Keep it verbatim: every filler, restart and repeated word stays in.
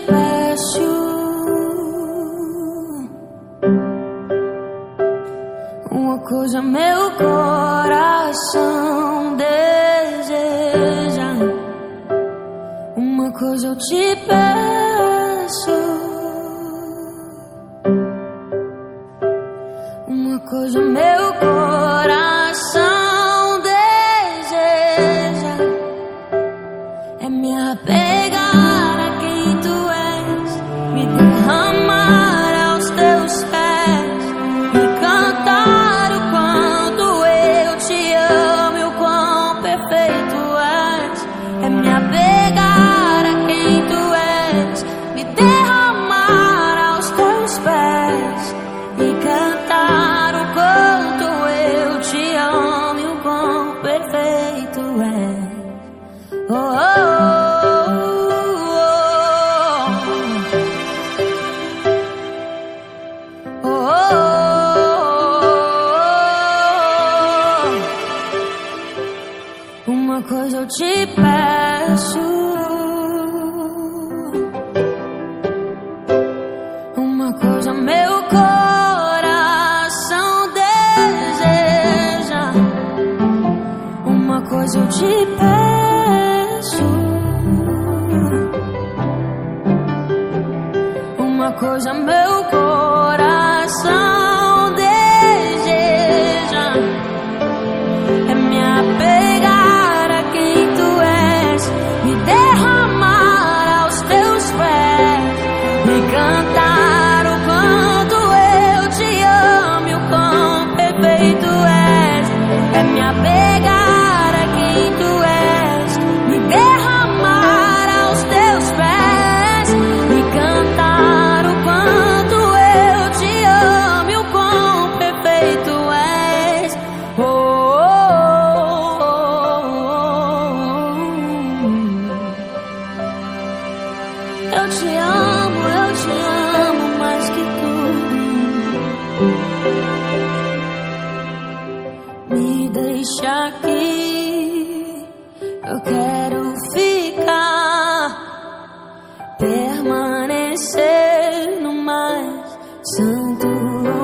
peço uma coisa, meu coração deseja. Uma coisa eu te peço, uma coisa meu coração deseja, é me apegar a quem tu és, me derramar aos teus pés, me cantar o quanto eu te amo e o quão perfeito és, é me apegar a quem tu és, me derramar aos teus pés e cantar o quanto eu te amo e o quão perfeito és. Oh, oh, oh, oh, oh. Uma coisa eu te peço, uma coisa meu coração deseja, uma coisa eu te peço, uma coisa meu coração deseja, é me apegar a quem tu és, me derramar aos teus pés, me cantar o quanto eu te amo e o quão perfeito és, é me apegar a quem tu és, me derramar aos teus pés, me cantar o quanto eu te amo e o quão perfeito és. Oh, oh, oh, oh. Eu te amo, eu te amo mais que tudo. Me deixa aqui, eu quero ficar, permanecer no mais santo